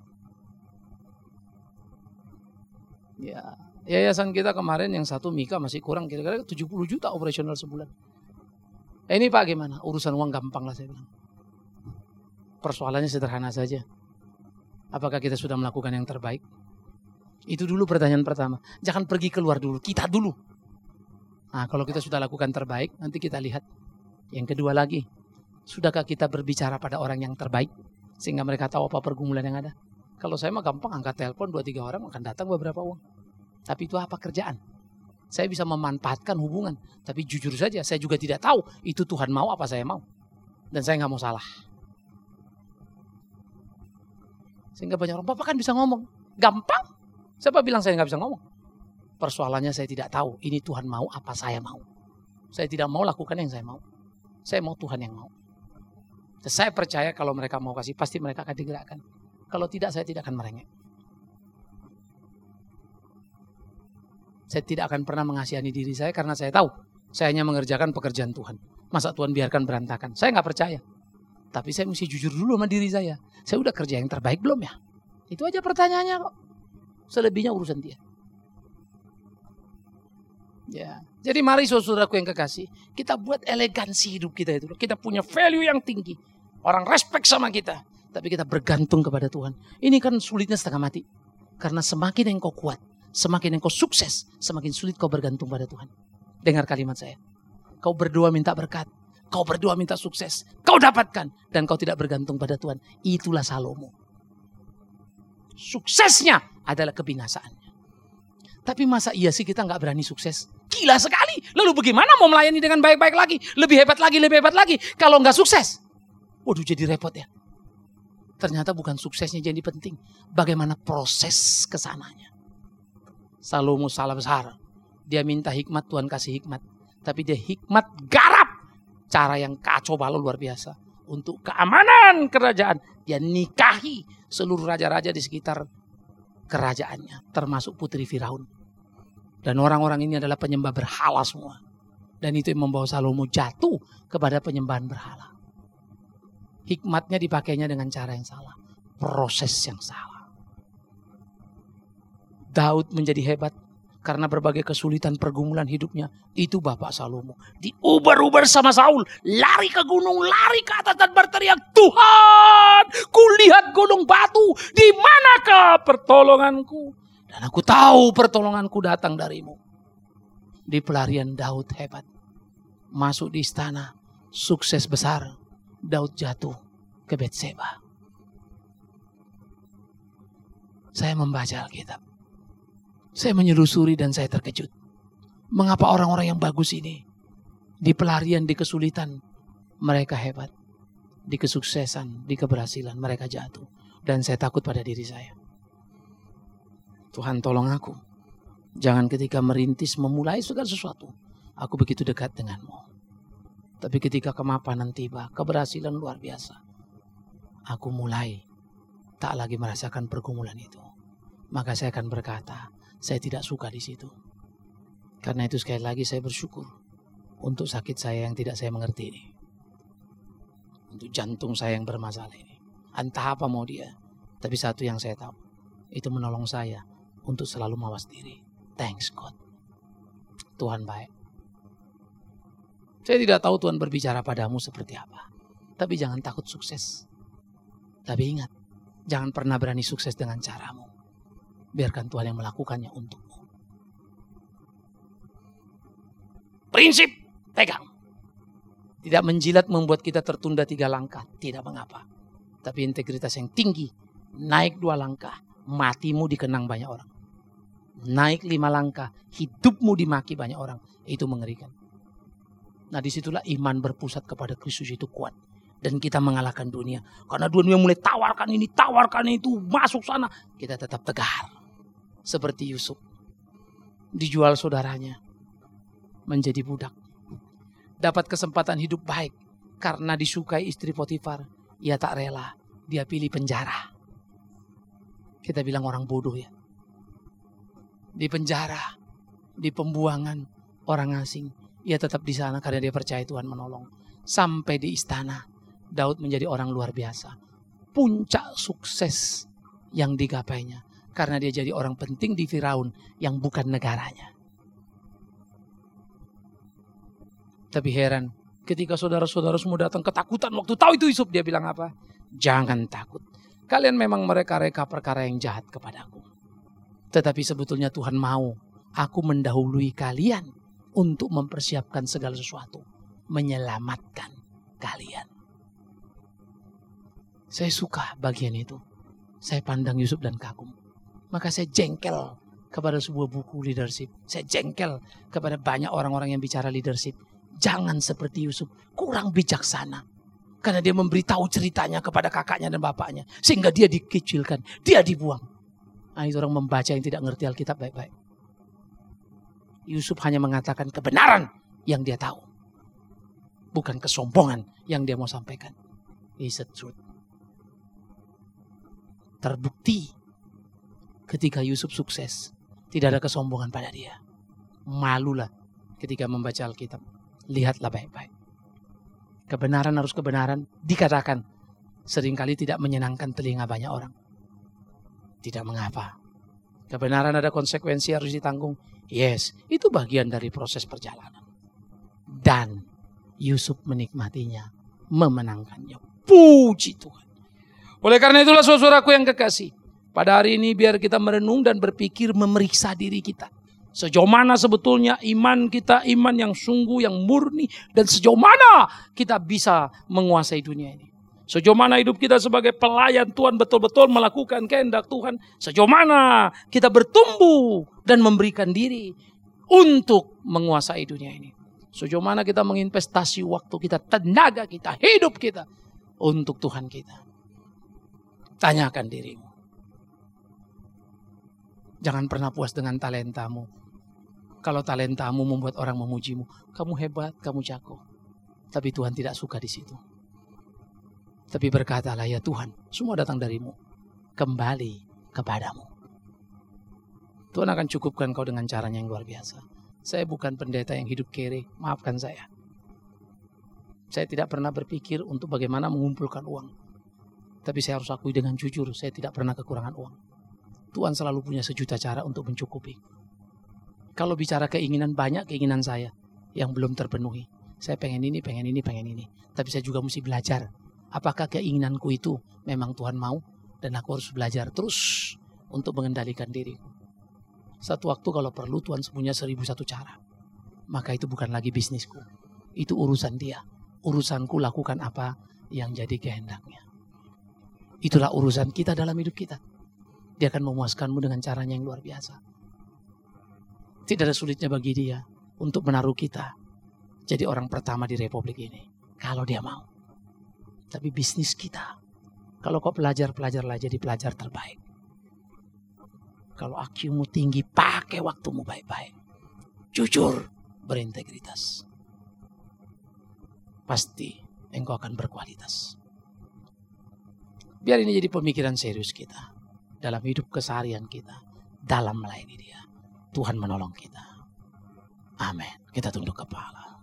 Ya, yayasan kita kemarin yang satu Mika masih kurang kira-kira tujuh puluh juta operasional sebulan. Eh, ini Pak gimana? Urusan uang gampang lah saya bilang. Persoalannya sederhana saja. Apakah kita sudah melakukan yang terbaik? Itu dulu pertanyaan pertama. Jangan pergi keluar dulu, kita dulu. Nah, kalau kita sudah lakukan terbaik, nanti kita lihat. Yang kedua lagi, sudahkah kita berbicara pada orang yang terbaik? Sehingga mereka tahu apa pergumulan yang ada. Kalau saya mah gampang, angkat telepon dua tiga orang akan datang beberapa uang. Tapi itu apa kerjaan? Saya bisa memanfaatkan hubungan. Tapi jujur saja, saya juga tidak tahu itu Tuhan mau apa saya mau. Dan saya nggak mau salah. Sehingga banyak orang, Bapak kan bisa ngomong. Gampang. Siapa bilang saya nggak bisa ngomong? Persoalannya saya tidak tahu. Ini Tuhan mau apa saya mau. Saya tidak mau lakukan yang saya mau. Saya mau Tuhan yang mau. Dan saya percaya kalau mereka mau kasih, pasti mereka akan digerakkan. Kalau tidak, saya tidak akan merengek. Saya tidak akan pernah mengasihani diri saya karena saya tahu saya hanya mengerjakan pekerjaan Tuhan. Masa Tuhan biarkan berantakan? Saya nggak percaya. Tapi saya mesti jujur dulu sama diri saya. Saya udah kerja yang terbaik belum ya? Itu aja pertanyaannya kok. Selebihnya urusan dia. Ya, jadi mari saudaraku yang kekasih, kita buat elegansi hidup kita itu. Kita punya value yang tinggi. Orang respect sama kita, tapi kita bergantung kepada Tuhan. Ini kan sulitnya setengah mati. Karena semakin engkau kuat, semakin engkau sukses, semakin sulit kau bergantung pada Tuhan. Dengar kalimat saya. Kau berdoa minta berkat, kau berdoa minta sukses, kau dapatkan, dan kau tidak bergantung pada Tuhan. Itulah Salomo. Suksesnya adalah kebinasaannya. Tapi masa iya sih kita nggak berani sukses? Gila sekali. Lalu bagaimana mau melayani dengan baik-baik lagi? Lebih hebat lagi, lebih hebat lagi. Kalau nggak sukses. Waduh, jadi repot ya. Ternyata bukan suksesnya jadi penting. Bagaimana proses kesananya. Salomo salah besar. Dia minta hikmat, Tuhan kasih hikmat. Tapi dia hikmat garap. Cara yang kacau balau luar biasa. Untuk keamanan kerajaan. Dia nikahi seluruh raja-raja di sekitar kerajaannya. Termasuk putri Firaun. Dan orang-orang ini adalah penyembah berhala semua. Dan itu yang membawa Salomo jatuh kepada penyembahan berhala. Hikmatnya dipakainya dengan cara yang salah. Proses yang salah. Daud menjadi hebat karena berbagai kesulitan pergumulan hidupnya. Itu Bapak Salomo. Diuber-uber sama Saul. Lari ke gunung, lari ke atas dan berteriak, Tuhan, kulihat gunung batu. Di manakah pertolonganku? Dan aku tahu pertolonganku datang darimu. Di pelarian Daud hebat. Masuk di istana. Sukses besar. Daud jatuh ke Betseba. Saya membaca Alkitab. Saya menyelusuri dan saya terkejut. Mengapa orang-orang yang bagus ini. Di pelarian, di kesulitan. Mereka hebat. Di kesuksesan, di keberhasilan mereka jatuh. Dan saya takut pada diri saya. Tuhan tolong aku. Jangan ketika merintis memulai segala sesuatu. Aku begitu dekat denganmu. Tapi ketika kemapanan tiba, keberhasilan luar biasa. Aku mulai tak lagi merasakan pergumulan itu. Maka saya akan berkata, saya tidak suka di situ. Karena itu sekali lagi saya bersyukur. Untuk sakit saya yang tidak saya mengerti ini. Untuk jantung saya yang bermasalah ini. Entah apa mau dia. Tapi satu yang saya tahu. Itu menolong saya. Untuk selalu mawas diri. Thanks God. Tuhan baik. Saya tidak tahu Tuhan berbicara padamu seperti apa. Tapi jangan takut sukses. Tapi ingat. Jangan pernah berani sukses dengan caramu. Biarkan Tuhan yang melakukannya untukmu. Prinsip. Pegang. Tidak menjilat membuat kita tertunda tiga langkah. Tidak mengapa. Tapi integritas yang tinggi. Naik dua langkah. Matimu dikenang banyak orang. Naik lima langkah, hidupmu dimaki banyak orang. Itu mengerikan. Nah disitulah iman berpusat kepada Kristus itu kuat. Dan kita mengalahkan dunia. Karena dunia mulai tawarkan ini, tawarkan itu, masuk sana. Kita tetap tegar. Seperti Yusuf. Dijual saudaranya. Menjadi budak. Dapat kesempatan hidup baik. Karena disukai istri Potifar. Ia tak rela. Dia pilih penjara. Kita bilang orang bodoh ya. Di penjara, di pembuangan orang asing. Ia tetap di sana karena dia percaya Tuhan menolong. Sampai di istana, Daud menjadi orang luar biasa. Puncak sukses yang digapainya. Karena dia jadi orang penting di Firaun yang bukan negaranya. Tapi heran, ketika saudara-saudara semua datang ketakutan waktu tahu itu Yusuf, dia bilang apa? Jangan takut. Kalian memang mereka-reka perkara yang jahat kepadaku. Tetapi sebetulnya Tuhan mau aku mendahului kalian untuk mempersiapkan segala sesuatu. Menyelamatkan kalian. Saya suka bagian itu. Saya pandang Yusuf dan kagum. Maka saya jengkel kepada sebuah buku leadership. Saya jengkel kepada banyak orang-orang yang bicara leadership. Jangan seperti Yusuf. Kurang bijaksana. Karena dia memberitahu ceritanya kepada kakaknya dan bapaknya. Sehingga dia dikecilkan. Dia dibuang. Nah, itu orang membaca yang tidak ngerti Alkitab baik-baik. Yusuf hanya mengatakan kebenaran yang dia tahu. Bukan kesombongan yang dia mau sampaikan. It's the truth. Terbukti ketika Yusuf sukses. Tidak ada kesombongan pada dia. malulah ketika membaca Alkitab. Lihatlah baik-baik. Kebenaran harus kebenaran, dikatakan seringkali tidak menyenangkan telinga banyak orang. Tidak mengapa. Kebenaran ada konsekuensi harus ditanggung. Yes, itu bagian dari proses perjalanan. Dan Yusuf menikmatinya, memenangkannya. Puji Tuhan. Oleh karena itulah saudaraku yang kekasih, pada hari ini biar kita merenung dan berpikir, memeriksa diri kita. Sejauh mana sebetulnya iman kita, iman yang sungguh, yang murni. Dan sejauh mana kita bisa menguasai dunia ini. Sejauh mana hidup kita sebagai pelayan Tuhan betul-betul melakukan kehendak Tuhan. Sejauh mana kita bertumbuh dan memberikan diri untuk menguasai dunia ini. Sejauh mana kita menginvestasi waktu kita, tenaga kita, hidup kita untuk Tuhan kita. Tanyakan dirimu. Jangan pernah puas dengan talentamu. Kalau talentamu membuat orang memujimu, kamu hebat, kamu jago. Tapi Tuhan tidak suka di situ. Tapi berkatalah, ya Tuhan, semua datang darimu. Kembali kepadamu. Tuhan akan cukupkan kau dengan caranya yang luar biasa. Saya bukan pendeta yang hidup kere, maafkan saya. Saya tidak pernah berpikir untuk bagaimana mengumpulkan uang. Tapi saya harus akui dengan jujur, saya tidak pernah kekurangan uang. Tuhan selalu punya sejuta cara untuk mencukupi. Kalau bicara keinginan, banyak keinginan saya yang belum terpenuhi. Saya pengen ini, pengen ini, pengen ini. Tapi saya juga mesti belajar. Apakah keinginanku itu memang Tuhan mau? Dan aku harus belajar terus untuk mengendalikan diriku. Satu waktu kalau perlu Tuhan punya seribu satu cara. Maka itu bukan lagi bisnisku. Itu urusan dia. Urusanku lakukan apa yang jadi kehendaknya. Itulah urusan kita dalam hidup kita. Dia akan memuaskanmu dengan caranya yang luar biasa. Tidak ada sulitnya bagi dia untuk menaruh kita jadi orang pertama di Republik ini. Kalau dia mau. Tapi bisnis kita. Kalau kau pelajar, pelajarlah jadi pelajar terbaik. Kalau I Q-mu tinggi, pakai waktumu baik-baik. Jujur, berintegritas. Pasti engkau akan berkualitas. Biar ini jadi pemikiran serius kita. Dalam hidup keseharian kita. Dalam melayani dia. Tuhan menolong kita. Amin. Kita tunduk kepala.